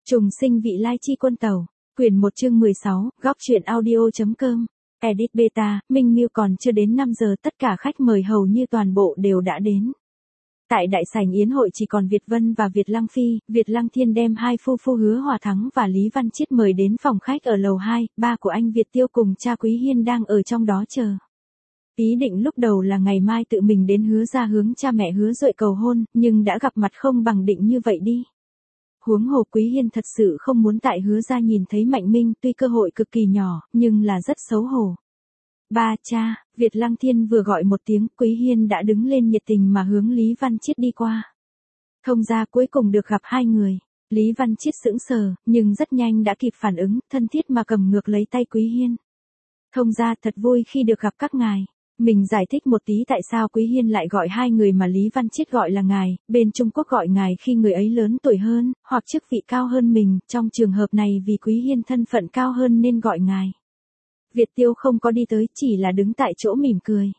Trùng sinh vị lai chi quân tàu, quyển 1 chương 16, góc truyện audio.com, edit beta, Minh Miêu còn chưa đến 5 giờ tất cả khách mời hầu như toàn bộ đều đã đến. Tại đại sảnh yến hội chỉ còn Việt Vân và Việt Lăng Phi, Việt Lăng Thiên đem hai phu phu Hứa Hòa Thắng và Lý Văn Chiết mời đến phòng khách ở lầu 2, ba của anh Việt Tiêu cùng cha Quý Hiên đang ở trong đó chờ. Ý định lúc đầu là ngày mai tự mình đến Hứa ra hướng cha mẹ Hứa Duệ cầu hôn, nhưng đã gặp mặt không bằng định như vậy đi. Huống hồ Quý Hiên thật sự không muốn tại Hứa ra nhìn thấy Mạnh Minh, tuy cơ hội cực kỳ nhỏ, nhưng là rất xấu hổ. Ba cha, Việt Lăng Thiên vừa gọi một tiếng, Quý Hiên đã đứng lên nhiệt tình mà hướng Lý Văn Chiết đi qua. Thông gia cuối cùng được gặp hai người. Lý Văn Chiết sững sờ, nhưng rất nhanh đã kịp phản ứng, thân thiết mà cầm ngược lấy tay Quý Hiên. Thông gia thật vui khi được gặp các ngài. Mình giải thích một tí tại sao Quý Hiên lại gọi hai người mà Lý Văn Chiết gọi là ngài, bên Trung Quốc gọi ngài khi người ấy lớn tuổi hơn, hoặc chức vị cao hơn mình, trong trường hợp này vì Quý Hiên thân phận cao hơn nên gọi ngài. Việt Tiêu không có đi tới, chỉ là đứng tại chỗ mỉm cười.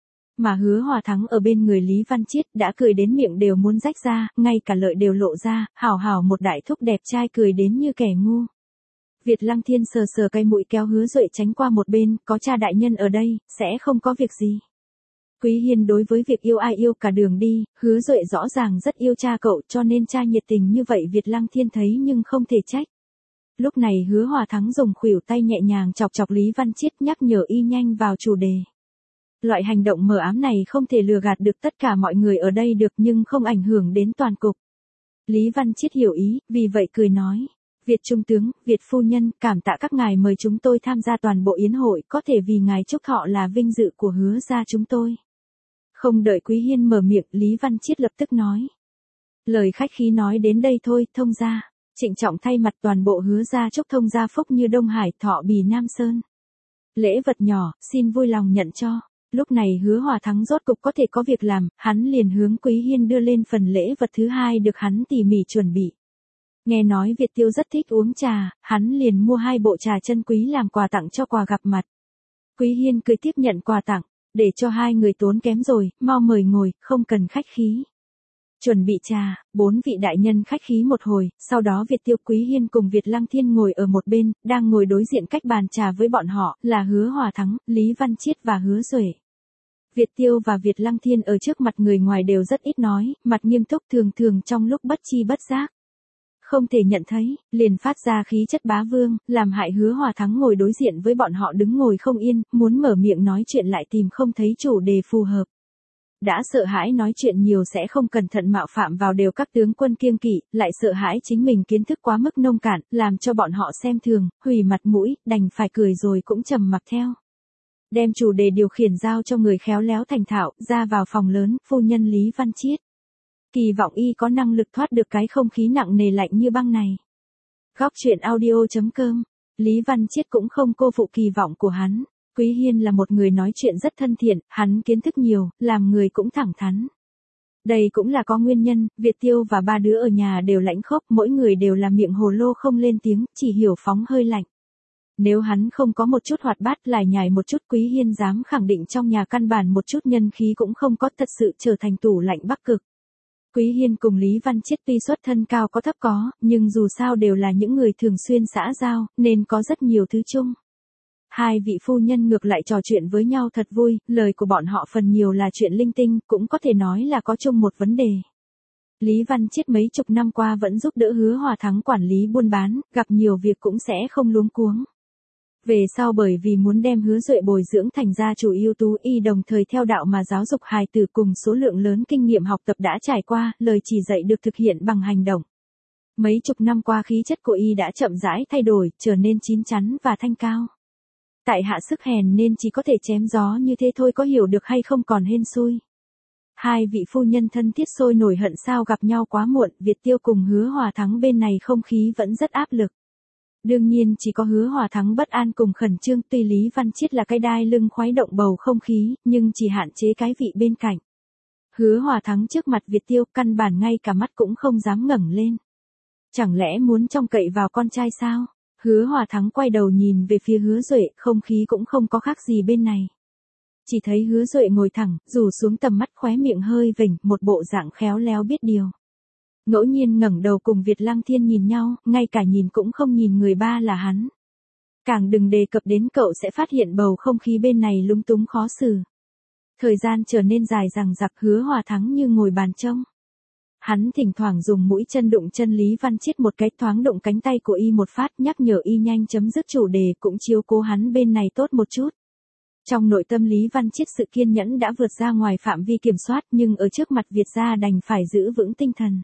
Mà Hứa Hòa Thắng ở bên người Lý Văn Chiết đã cười đến miệng đều muốn rách ra, ngay cả lợi đều lộ ra, hảo hảo một đại thúc đẹp trai cười đến như kẻ ngu. Việt Lăng Thiên sờ sờ cái mũi kéo Hứa Duệ tránh qua một bên, có cha đại nhân ở đây, sẽ không có việc gì. Quý Hiên đối với việc yêu ai yêu cả đường đi, Hứa Duệ rõ ràng rất yêu cha cậu cho nên cha nhiệt tình như vậy Việt Lăng Thiên thấy nhưng không thể trách. Lúc này Hứa Hòa Thắng dùng khuỷu tay nhẹ nhàng chọc chọc Lý Văn Chiết nhắc nhở y nhanh vào chủ đề. Loại hành động mờ ám này không thể lừa gạt được tất cả mọi người ở đây được nhưng không ảnh hưởng đến toàn cục. Lý Văn Chiết hiểu ý, vì vậy cười nói. Việt Trung tướng, Việt Phu Nhân, cảm tạ các ngài mời chúng tôi tham gia toàn bộ yến hội, có thể vì ngài chúc thọ là vinh dự của Hứa gia chúng tôi. Không đợi Quý Hiên mở miệng, Lý Văn Chiết lập tức nói. Lời khách khí nói đến đây thôi, thông gia. Trịnh trọng thay mặt toàn bộ Hứa gia chúc thông gia phúc như Đông Hải, thọ bì Nam Sơn. Lễ vật nhỏ, xin vui lòng nhận cho. Lúc này Hứa Hòa Thắng rốt cục có thể có việc làm, hắn liền hướng Quý Hiên đưa lên phần lễ vật thứ hai được hắn tỉ mỉ chuẩn bị. Nghe nói Việt Tiêu rất thích uống trà, hắn liền mua 2 bộ trà chân quý làm quà tặng cho quà gặp mặt. Quý Hiên cười tiếp nhận quà tặng, để cho hai người tốn kém rồi, mau mời ngồi, không cần khách khí. Chuẩn bị trà, 4 vị đại nhân khách khí một hồi, sau đó Việt Tiêu Quý Hiên cùng Việt Lăng Thiên ngồi ở một bên, đang ngồi đối diện cách bàn trà với bọn họ, là Hứa Hòa Thắng, Lý Văn Chiết và Hứa Duệ. Việt Tiêu và Việt Lăng Thiên ở trước mặt người ngoài đều rất ít nói, mặt nghiêm túc thường thường trong lúc bất chi bất giác. Không thể nhận thấy, liền phát ra khí chất bá vương, làm hại Hứa Hòa Thắng ngồi đối diện với bọn họ đứng ngồi không yên, muốn mở miệng nói chuyện lại tìm không thấy chủ đề phù hợp. Đã sợ hãi nói chuyện nhiều sẽ không cẩn thận mạo phạm vào đều các tướng quân kiêng kỵ, lại sợ hãi chính mình kiến thức quá mức nông cạn, làm cho bọn họ xem thường, hủy mặt mũi, đành phải cười rồi cũng trầm mặc theo. Đem chủ đề điều khiển giao cho người khéo léo thành thạo, ra vào phòng lớn, phu nhân Lý Văn Chiết. Kỳ vọng y có năng lực thoát được cái không khí nặng nề lạnh như băng này. Góc truyện audio.com, Lý Văn Chiết cũng không cô phụ kỳ vọng của hắn. Quý Hiên là một người nói chuyện rất thân thiện, hắn kiến thức nhiều, làm người cũng thẳng thắn. Đây cũng là có nguyên nhân, Việt Tiêu và 3 đứa ở nhà đều lãnh khốc, mỗi người đều là miệng hồ lô không lên tiếng, chỉ hiểu phóng hơi lạnh. Nếu hắn không có một chút hoạt bát lải nhải một chút Quý Hiên dám khẳng định trong nhà căn bản một chút nhân khí cũng không có thật sự trở thành tủ lạnh Bắc Cực. Quý Hiên cùng Lý Văn Chiết tuy xuất thân cao có thấp có, nhưng dù sao đều là những người thường xuyên xã giao, nên có rất nhiều thứ chung. Hai vị phu nhân ngược lại trò chuyện với nhau thật vui, lời của bọn họ phần nhiều là chuyện linh tinh, cũng có thể nói là có chung một vấn đề. Lý Văn Chiết mấy chục năm qua vẫn giúp đỡ Hứa Hòa Thắng quản lý buôn bán, gặp nhiều việc cũng sẽ không luống cuống. Về sau bởi vì muốn đem Hứa Duệ bồi dưỡng thành gia chủ ưu tú y đồng thời theo đạo mà giáo dục hài tử cùng số lượng lớn kinh nghiệm học tập đã trải qua, lời chỉ dạy được thực hiện bằng hành động. Mấy chục năm qua khí chất của y đã chậm rãi thay đổi, trở nên chín chắn và thanh cao. Tại hạ sức hèn nên chỉ có thể chém gió như thế thôi, có hiểu được hay không còn hên xui. Hai vị phu nhân thân thiết sôi nổi hận sao gặp nhau quá muộn, Việt Tiêu cùng Hứa Hòa Thắng bên này không khí vẫn rất áp lực. Đương nhiên chỉ có Hứa Hòa Thắng bất an cùng khẩn trương, tuy Lý Văn Chiết là cái đai lưng khuấy động bầu không khí, nhưng chỉ hạn chế cái vị bên cạnh. Hứa Hòa Thắng trước mặt Việt Tiêu căn bản ngay cả mắt cũng không dám ngẩng lên. Chẳng lẽ muốn trông cậy vào con trai sao? Hứa Hòa Thắng quay đầu nhìn về phía Hứa Duệ, không khí cũng không có khác gì bên này. Chỉ thấy Hứa Duệ ngồi thẳng, rủ xuống tầm mắt khóe miệng hơi vểnh, một bộ dạng khéo léo biết điều. Ngẫu nhiên ngẩng đầu cùng Việt Lăng Thiên nhìn nhau, ngay cả nhìn cũng không nhìn người ba là hắn. Càng đừng đề cập đến cậu sẽ phát hiện bầu không khí bên này lúng túng khó xử. Thời gian trở nên dài dằng dặc, Hứa Hòa Thắng như ngồi bàn trông. Hắn thỉnh thoảng dùng mũi chân đụng chân Lý Văn Chiết một cái, thoáng đụng cánh tay của y một phát, nhắc nhở y nhanh chấm dứt chủ đề, cũng chiếu cố hắn bên này tốt một chút. Trong nội tâm Lý Văn Chiết sự kiên nhẫn đã vượt ra ngoài phạm vi kiểm soát, nhưng ở trước mặt Việt gia đành phải giữ vững tinh thần.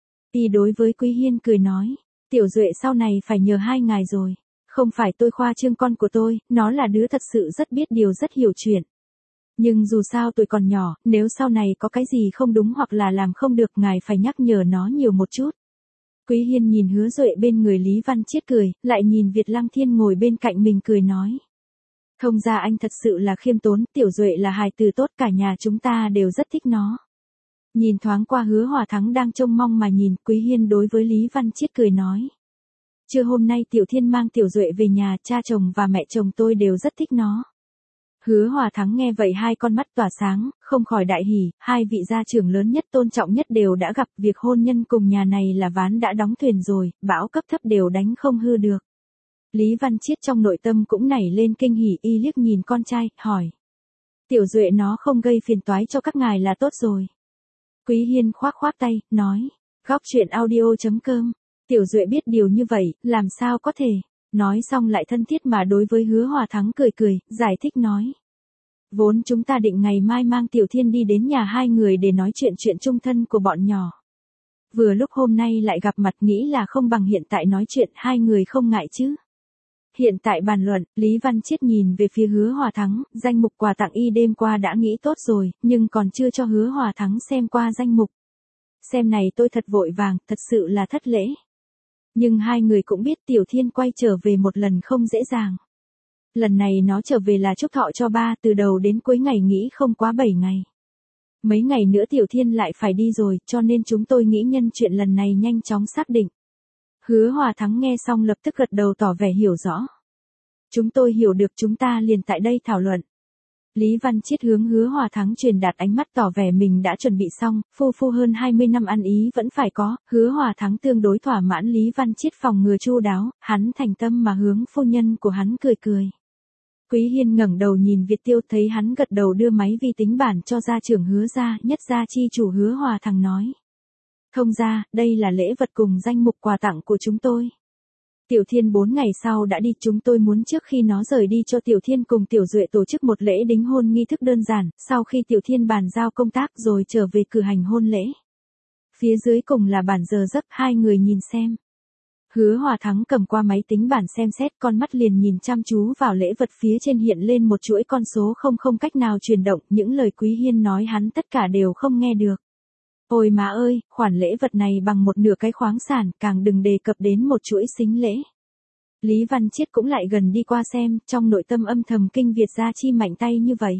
Y đối với Quý Hiên cười nói, Tiểu Duệ sau này phải nhờ hai ngài rồi. Không phải tôi khoa trương con của tôi, nó là đứa thật sự rất biết điều, rất hiểu chuyện. Nhưng dù sao tuổi còn nhỏ, nếu sau này có cái gì không đúng hoặc là làm không được, ngài phải nhắc nhở nó nhiều một chút. Quý Hiên nhìn Hứa Duệ bên người Lý Văn Chiết cười, lại nhìn Việt Lăng Thiên ngồi bên cạnh mình cười nói. Thông ra anh thật sự là khiêm tốn, Tiểu Duệ là hài từ tốt, cả nhà chúng ta đều rất thích nó. Nhìn thoáng qua Hứa Hòa Thắng đang trông mong mà nhìn, Quý Hiên đối với Lý Văn Chiết cười nói. Trưa hôm nay Tiểu Thiên mang Tiểu Duệ về nhà, cha chồng và mẹ chồng tôi đều rất thích nó. Hứa Hòa Thắng nghe vậy hai con mắt tỏa sáng, không khỏi đại hỉ, hai vị gia trưởng lớn nhất tôn trọng nhất đều đã gặp, việc hôn nhân cùng nhà này là ván đã đóng thuyền rồi, bão cấp thấp đều đánh không hư được. Lý Văn Chiết trong nội tâm cũng nảy lên kinh hỉ, y liếc nhìn con trai, hỏi. Tiểu Duệ nó không gây phiền toái cho các ngài là tốt rồi. Quý Hiên khoác khoác tay, nói. Góc truyện audio.com. Tiểu Duệ biết điều như vậy, làm sao có thể. Nói xong lại thân thiết mà đối với Hứa Hòa Thắng cười cười, giải thích nói. Vốn chúng ta định ngày mai mang Tiểu Thiên đi đến nhà hai người để nói chuyện chung thân của bọn nhỏ. Vừa lúc hôm nay lại gặp mặt, nghĩ là không bằng hiện tại nói chuyện, hai người không ngại chứ. Hiện tại bàn luận, Lý Văn Chiết nhìn về phía Hứa Hòa Thắng, danh mục quà tặng y đêm qua đã nghĩ tốt rồi, nhưng còn chưa cho Hứa Hòa Thắng xem qua danh mục. Xem này tôi thật vội vàng, thật sự là thất lễ. Nhưng hai người cũng biết Tiểu Thiên quay trở về một lần không dễ dàng. Lần này nó trở về là chúc thọ cho ba, từ đầu đến cuối ngày nghĩ không quá 7 ngày. Mấy ngày nữa Tiểu Thiên lại phải đi rồi, cho nên chúng tôi nghĩ nhân chuyện lần này nhanh chóng xác định. Hứa Hòa Thắng nghe xong lập tức gật đầu tỏ vẻ hiểu rõ. Chúng tôi hiểu được, chúng ta liền tại đây thảo luận. Lý Văn Chiết hướng Hứa Hòa Thắng truyền đạt ánh mắt tỏ vẻ mình đã chuẩn bị xong, phu hơn 20 năm ăn ý vẫn phải có. Hứa Hòa Thắng tương đối thỏa mãn, Lý Văn Chiết phòng ngừa chu đáo, hắn thành tâm mà hướng phu nhân của hắn cười cười. Quý Hiên ngẩng đầu nhìn Việt Tiêu, thấy hắn gật đầu đưa máy vi tính bản cho gia trưởng Hứa gia, nhất gia chi chủ Hứa Hòa Thắng nói. Thông ra, đây là lễ vật cùng danh mục quà tặng của chúng tôi. Tiểu Thiên 4 ngày sau đã đi, chúng tôi muốn trước khi nó rời đi cho Tiểu Thiên cùng Tiểu Duệ tổ chức một lễ đính hôn nghi thức đơn giản, sau khi Tiểu Thiên bàn giao công tác rồi trở về cử hành hôn lễ. Phía dưới cùng là bản giờ giấc, hai người nhìn xem. Hứa Hòa Thắng cầm qua máy tính bảng xem xét, con mắt liền nhìn chăm chú vào lễ vật, phía trên hiện lên một chuỗi con số không cách nào chuyển động, những lời Quý Hiên nói hắn tất cả đều không nghe được. Ôi má ơi, khoản lễ vật này bằng một nửa cái khoáng sản, càng đừng đề cập đến một chuỗi sính lễ. Lý Văn Chiết cũng lại gần đi qua xem, trong nội tâm âm thầm kinh Việt gia chi mạnh tay như vậy.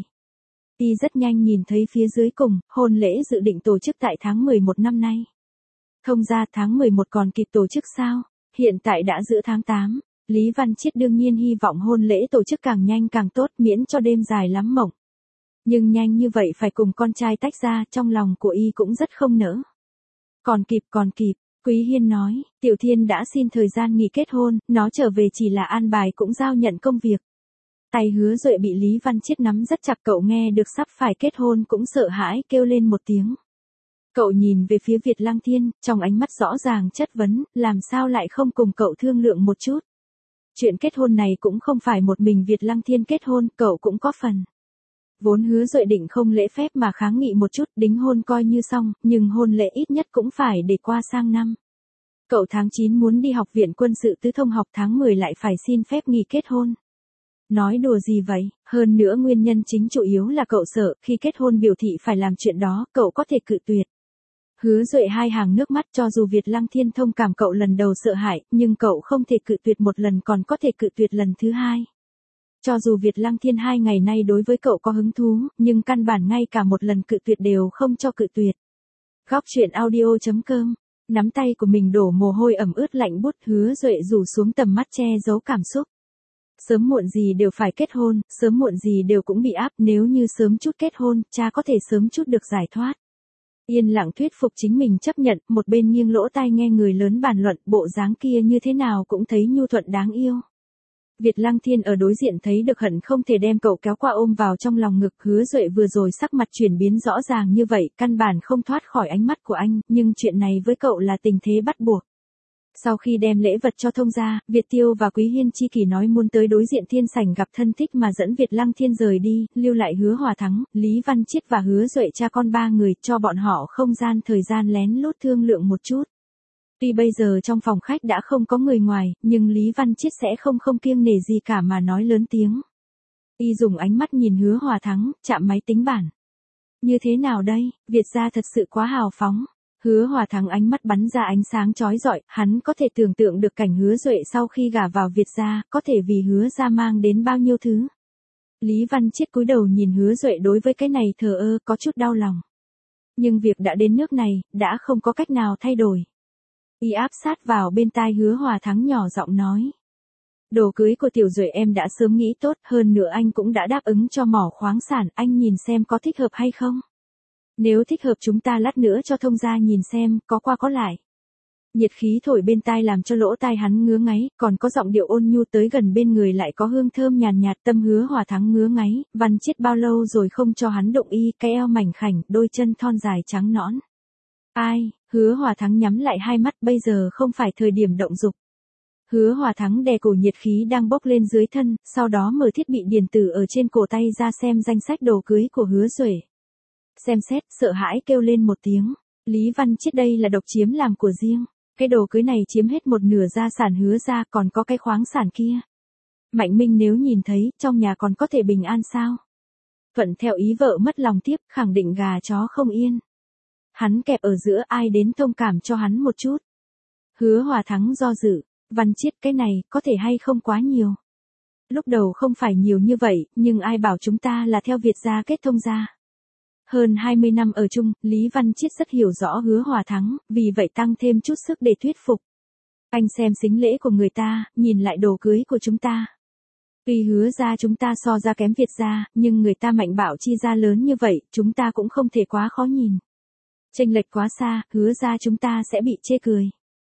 Y rất nhanh nhìn thấy phía dưới cùng, hôn lễ dự định tổ chức tại tháng 11 năm nay. Thông ra tháng 11 còn kịp tổ chức sao? Hiện tại đã giữa tháng 8, Lý Văn Chiết đương nhiên hy vọng hôn lễ tổ chức càng nhanh càng tốt, miễn cho đêm dài lắm mộng. Nhưng nhanh như vậy phải cùng con trai tách ra, trong lòng của y cũng rất không nỡ. Còn kịp, Quý Hiên nói, Tiểu Thiên đã xin thời gian nghỉ kết hôn, nó trở về chỉ là an bài cũng giao nhận công việc. Tay Hứa Duệ bị Lý Văn Chiết nắm rất chặt, cậu nghe được sắp phải kết hôn cũng sợ hãi kêu lên một tiếng. Cậu nhìn về phía Việt Lăng Thiên, trong ánh mắt rõ ràng chất vấn, làm sao lại không cùng cậu thương lượng một chút. Chuyện kết hôn này cũng không phải một mình Việt Lăng Thiên kết hôn, cậu cũng có phần. Vốn Hứa Duệ định không lễ phép mà kháng nghị một chút, đính hôn coi như xong, nhưng hôn lễ ít nhất cũng phải để qua sang năm. Cậu tháng 9 muốn đi học viện quân sự tứ thông học, tháng 10 lại phải xin phép nghỉ kết hôn. Nói đùa gì vậy, hơn nữa nguyên nhân chính chủ yếu là cậu sợ, khi kết hôn biểu thị phải làm chuyện đó, cậu có thể cự tuyệt. Hứa Duệ hai hàng nước mắt, cho dù Việt Lăng Thiên thông cảm cậu lần đầu sợ hãi, nhưng cậu không thể cự tuyệt một lần, còn có thể cự tuyệt lần thứ hai. Cho dù Việt Lăng Thiên 2 ngày nay đối với cậu có hứng thú, nhưng căn bản ngay cả một lần cự tuyệt đều không cho cự tuyệt. Góc truyện audio.com. Nắm tay của mình đổ mồ hôi ẩm ướt lạnh buốt, Hứa Duệ rủ xuống tầm mắt che giấu cảm xúc. Sớm muộn gì đều phải kết hôn, sớm muộn gì đều cũng bị áp, nếu như sớm chút kết hôn, cha có thể sớm chút được giải thoát. Yên lặng thuyết phục chính mình chấp nhận, một bên nghiêng lỗ tai nghe người lớn bàn luận, bộ dáng kia như thế nào cũng thấy nhu thuận đáng yêu. Việt Lăng Thiên ở đối diện thấy được hận không thể đem cậu kéo qua ôm vào trong lòng ngực. Hứa Duệ vừa rồi sắc mặt chuyển biến rõ ràng như vậy, căn bản không thoát khỏi ánh mắt của anh, nhưng chuyện này với cậu là tình thế bắt buộc. Sau khi đem lễ vật cho thông gia, Việt Tiêu và Quý Hiên chi kỷ nói muốn tới đối diện thiên sảnh gặp thân thích mà dẫn Việt Lăng Thiên rời đi, lưu lại Hứa Hòa Thắng, Lý Văn Chiết và Hứa Duệ cha con ba người, cho bọn họ không gian thời gian lén lút thương lượng một chút. Tuy bây giờ trong phòng khách đã không có người ngoài, nhưng Lý Văn Chiết sẽ không kiêng nể gì cả mà nói lớn tiếng. Y dùng ánh mắt nhìn Hứa Hòa Thắng, chạm máy tính bảng. Như thế nào đây, Việt gia thật sự quá hào phóng. Hứa Hòa Thắng ánh mắt bắn ra ánh sáng chói rọi, hắn có thể tưởng tượng được cảnh Hứa Duệ sau khi gả vào Việt gia, có thể vì Hứa gia mang đến bao nhiêu thứ. Lý Văn Chiết cúi đầu nhìn Hứa Duệ đối với cái này thờ ơ, có chút đau lòng. Nhưng việc đã đến nước này, đã không có cách nào thay đổi. Y áp sát vào bên tai Hứa Hòa Thắng nhỏ giọng nói. Đồ cưới của Tiểu Duệ em đã sớm nghĩ tốt, hơn nữa anh cũng đã đáp ứng cho mỏ khoáng sản, anh nhìn xem có thích hợp hay không. Nếu thích hợp chúng ta lát nữa cho thông gia nhìn xem, có qua có lại. Nhiệt khí thổi bên tai làm cho lỗ tai hắn ngứa ngáy, còn có giọng điệu ôn nhu tới gần bên người lại có hương thơm nhàn nhạt, tâm Hứa Hòa Thắng ngứa ngáy, Văn Chiết bao lâu rồi không cho hắn động y, cái eo mảnh khảnh, đôi chân thon dài trắng nõn. Ai, Hứa Hòa Thắng nhắm lại hai mắt, bây giờ không phải thời điểm động dục. Hứa Hòa Thắng đè cổ nhiệt khí đang bốc lên dưới thân, sau đó mở thiết bị điện tử ở trên cổ tay ra xem danh sách đồ cưới của Hứa Duệ. Xem xét, sợ hãi kêu lên một tiếng. Lý Văn Chiết đây là độc chiếm làm của riêng. Cái đồ cưới này chiếm hết một nửa gia sản Hứa gia, còn có cái khoáng sản kia. Mạnh Minh nếu nhìn thấy, trong nhà còn có thể bình an sao? Thuận theo ý vợ mất lòng tiếp, khẳng định gà chó không yên. Hắn kẹp ở giữa, ai đến thông cảm cho hắn một chút. Hứa Hòa Thắng do dự. Văn Chiết, cái này, có thể hay không quá nhiều. Lúc đầu không phải nhiều như vậy, nhưng ai bảo chúng ta là theo Việt gia kết thông gia. Hơn 20 năm ở chung, Lý Văn Chiết rất hiểu rõ Hứa Hòa Thắng, vì vậy tăng thêm chút sức để thuyết phục. Anh xem sính lễ của người ta, nhìn lại đồ cưới của chúng ta. Tuy Hứa gia chúng ta so ra kém Việt gia, nhưng người ta Mạnh Bạo chi ra lớn như vậy, chúng ta cũng không thể quá khó nhìn. Chênh lệch quá xa, Hứa gia chúng ta sẽ bị chê cười.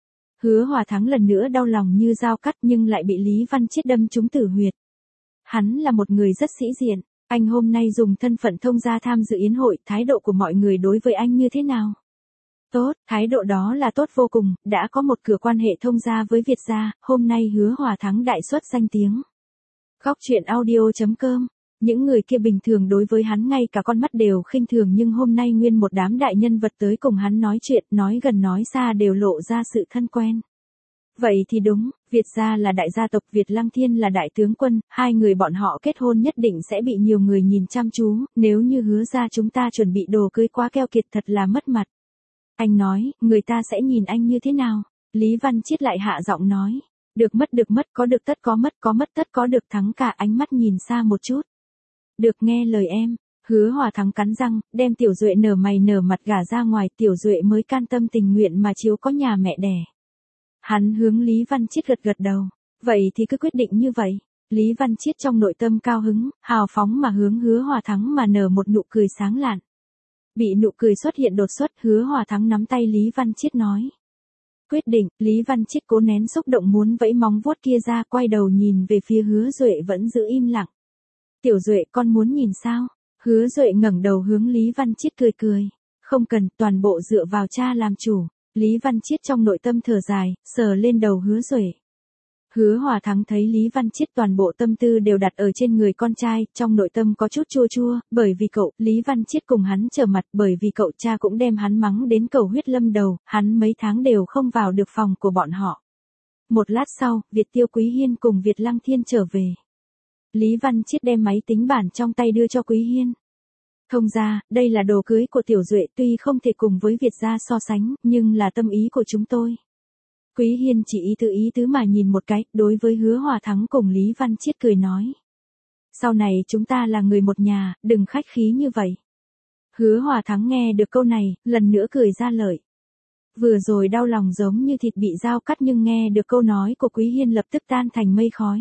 Hứa Hòa Thắng lần nữa đau lòng như dao cắt nhưng lại bị Lý Văn Chiết đâm trúng tử huyệt. Hắn là một người rất sĩ diện, anh hôm nay dùng thân phận thông gia tham dự yến hội, thái độ của mọi người đối với anh như thế nào? Tốt, thái độ đó là tốt vô cùng, đã có một cửa quan hệ thông gia với Việt gia, hôm nay Hứa Hòa Thắng đại xuất danh tiếng. Góc truyện audio.com. Những người kia bình thường đối với hắn ngay cả con mắt đều khinh thường, nhưng hôm nay nguyên một đám đại nhân vật tới cùng hắn nói chuyện, nói gần nói xa đều lộ ra sự thân quen. Vậy thì đúng, Việt gia là đại gia tộc, Việt Lăng Thiên là đại tướng quân, hai người bọn họ kết hôn nhất định sẽ bị nhiều người nhìn chăm chú, nếu như Hứa gia chúng ta chuẩn bị đồ cưới quá keo kiệt thật là mất mặt. Anh nói, người ta sẽ nhìn anh như thế nào? Lý Văn Chiết lại hạ giọng nói, được mất, có được tất có mất tất có được thắng cả, ánh mắt nhìn xa một chút. Được nghe lời em. Hứa Hòa Thắng cắn răng, đem Tiểu Duệ nở mày nở mặt gả ra ngoài, Tiểu Duệ mới can tâm tình nguyện mà chiếu có nhà mẹ đẻ. Hắn hướng Lý Văn Chiết gật đầu. Vậy thì cứ quyết định như vậy. Lý Văn Chiết trong nội tâm cao hứng, hào phóng mà hướng Hứa Hòa Thắng mà nở một nụ cười sáng lạn. Bị nụ cười xuất hiện đột xuất, Hứa Hòa Thắng nắm tay Lý Văn Chiết nói. Quyết định, Lý Văn Chiết cố nén xúc động muốn vẫy móng vuốt kia ra, quay đầu nhìn về phía Hứa Duệ vẫn giữ im lặng. Tiểu Duệ, con muốn nhìn sao? Hứa Duệ ngẩng đầu hướng Lý Văn Chiết cười cười. Không cần, toàn bộ dựa vào cha làm chủ. Lý Văn Chiết trong nội tâm thở dài, sờ lên đầu Hứa Duệ. Hứa Hòa Thắng thấy Lý Văn Chiết toàn bộ tâm tư đều đặt ở trên người con trai, trong nội tâm có chút chua chua, bởi vì cậu, Lý Văn Chiết cùng hắn trở mặt, bởi vì cậu cha cũng đem hắn mắng đến cầu huyết lâm đầu, hắn mấy tháng đều không vào được phòng của bọn họ. Một lát sau, Việt Tiêu Quý Hiên cùng Việt Lăng Thiên trở về. Lý Văn Chiết đem máy tính bảng trong tay đưa cho Quý Hiên. Thông gia, đây là đồ cưới của Tiểu Duệ, tuy không thể cùng với Việt gia so sánh, nhưng là tâm ý của chúng tôi. Quý Hiên chỉ ý tứ mà nhìn một cái, đối với Hứa Hòa Thắng cùng Lý Văn Chiết cười nói. Sau này chúng ta là người một nhà, đừng khách khí như vậy. Hứa Hòa Thắng nghe được câu này, lần nữa cười ra lời. Vừa rồi đau lòng giống như thịt bị dao cắt, nhưng nghe được câu nói của Quý Hiên lập tức tan thành mây khói.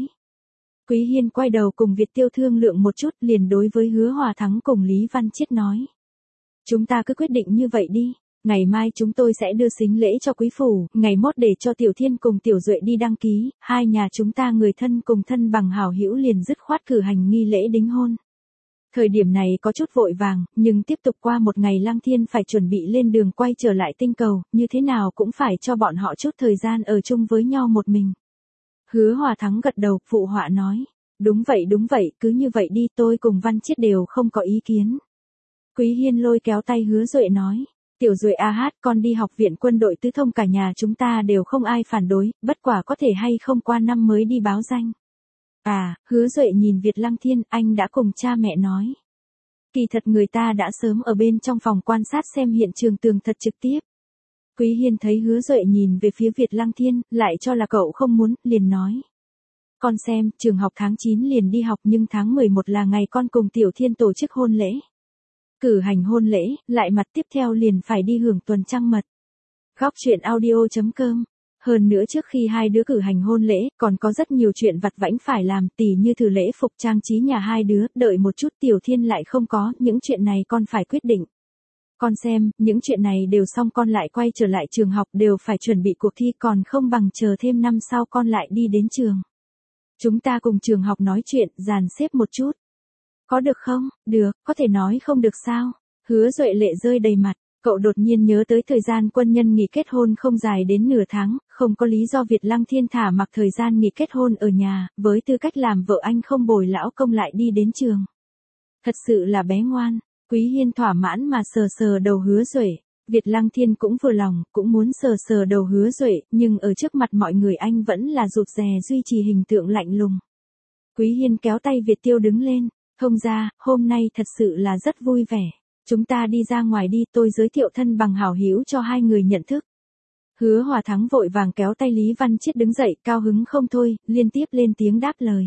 Quý Hiên quay đầu cùng Việt Tiêu thương lượng một chút, liền đối với Hứa Hòa Thắng cùng Lý Văn Chiết nói. Chúng ta cứ quyết định như vậy đi. Ngày mai chúng tôi sẽ đưa sính lễ cho quý phủ, ngày mốt để cho Tiểu Thiên cùng Tiểu Duệ đi đăng ký, hai nhà chúng ta người thân cùng thân bằng hảo hữu liền dứt khoát cử hành nghi lễ đính hôn. Thời điểm này có chút vội vàng, nhưng tiếp tục qua một ngày Lăng Thiên phải chuẩn bị lên đường quay trở lại tinh cầu, như thế nào cũng phải cho bọn họ chút thời gian ở chung với nhau một mình. Hứa Hòa Thắng gật đầu, phụ họa nói. Đúng vậy, cứ như vậy đi, tôi cùng Văn Chiết đều không có ý kiến. Quý Hiên lôi kéo tay Hứa Duệ nói. Tiểu Duệ con đi học viện quân đội tứ thông cả nhà chúng ta đều không ai phản đối, bất quả có thể hay không qua năm mới đi báo danh. Hứa Duệ nhìn Việt Lăng Thiên, anh đã cùng cha mẹ nói. Kỳ thật người ta đã sớm ở bên trong phòng quan sát xem hiện trường tường thật trực tiếp. Quý Hiên thấy Hứa Duệ nhìn về phía Việt Lăng Thiên, lại cho là cậu không muốn, liền nói. Con xem, trường học tháng 9 liền đi học nhưng tháng 11 là ngày con cùng Tiểu Thiên tổ chức hôn lễ. Cử hành hôn lễ, lại mặt tiếp theo liền phải đi hưởng tuần trăng mật. Góc truyện audio.com. Hơn nữa trước khi hai đứa cử hành hôn lễ, còn có rất nhiều chuyện vặt vãnh phải làm, tỉ như thử lễ phục trang trí nhà hai đứa, đợi một chút Tiểu Thiên lại không có, những chuyện này con phải quyết định. Con xem, những chuyện này đều xong con lại quay trở lại trường học đều phải chuẩn bị cuộc thi còn không bằng chờ thêm năm sau con lại đi đến trường. Chúng ta cùng trường học nói chuyện, dàn xếp một chút. Có được không? Được, có thể nói không được sao? Hứa Duệ lệ rơi đầy mặt, cậu đột nhiên nhớ tới thời gian quân nhân nghỉ kết hôn không dài đến nửa tháng, không có lý do Việt Lăng Thiên thả mặc thời gian nghỉ kết hôn ở nhà, với tư cách làm vợ anh không bồi lão công lại đi đến trường. Thật sự là bé ngoan, Quý Hiên thỏa mãn mà sờ sờ đầu Hứa Duệ. Việt Lăng Thiên cũng vừa lòng, cũng muốn sờ sờ đầu Hứa Duệ, nhưng ở trước mặt mọi người anh vẫn là rụt rè duy trì hình tượng lạnh lùng. Quý Hiên kéo tay Việt Tiêu đứng lên. Thông ra, hôm nay thật sự là rất vui vẻ. Chúng ta đi ra ngoài đi, tôi giới thiệu thân bằng hảo hữu cho hai người nhận thức. Hứa Hòa Thắng vội vàng kéo tay Lý Văn Chiết đứng dậy, cao hứng không thôi, liên tiếp lên tiếng đáp lời.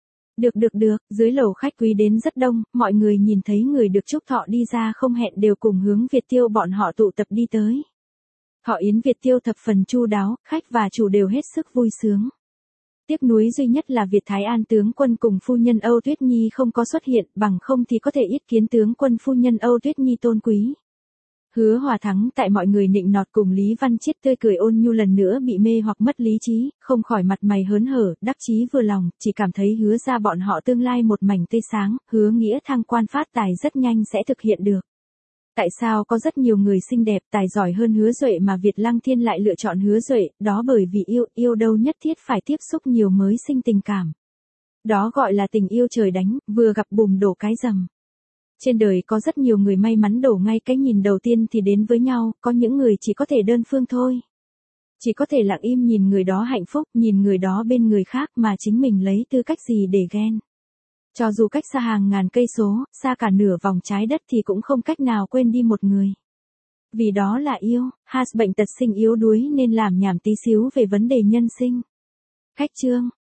Được, dưới lầu khách quý đến rất đông, mọi người nhìn thấy người được chúc thọ đi ra không hẹn đều cùng hướng Việt Tiêu bọn họ tụ tập đi tới. Thọ yến Việt Tiêu thập phần chu đáo, khách và chủ đều hết sức vui sướng. Tiếc nuối duy nhất là Việt Thái An tướng quân cùng phu nhân Âu Tuyết Nhi không có xuất hiện, bằng không thì có thể yết kiến tướng quân phu nhân Âu Tuyết Nhi tôn quý. Hứa Hòa Thắng tại mọi người nịnh nọt cùng Lý Văn Chiết tươi cười ôn nhu lần nữa bị mê hoặc mất lý trí, không khỏi mặt mày hớn hở, đắc chí vừa lòng, chỉ cảm thấy hứa ra bọn họ tương lai một mảnh tươi sáng, hứa nghĩa thăng quan phát tài rất nhanh sẽ thực hiện được. Tại sao có rất nhiều người xinh đẹp tài giỏi hơn Hứa Duệ mà Việt Lăng Thiên lại lựa chọn Hứa Duệ, đó bởi vì yêu đâu nhất thiết phải tiếp xúc nhiều mới sinh tình cảm. Đó gọi là tình yêu trời đánh, vừa gặp bùm đổ cái rầm. Trên đời có rất nhiều người may mắn đổ ngay cái nhìn đầu tiên thì đến với nhau, có những người chỉ có thể đơn phương thôi. Chỉ có thể lặng im nhìn người đó hạnh phúc, nhìn người đó bên người khác mà chính mình lấy tư cách gì để ghen. Cho dù cách xa hàng ngàn cây số, xa cả nửa vòng trái đất thì cũng không cách nào quên đi một người. Vì đó là yêu, bệnh tật sinh yếu đuối nên làm nhảm tí xíu về vấn đề nhân sinh. Khách chương.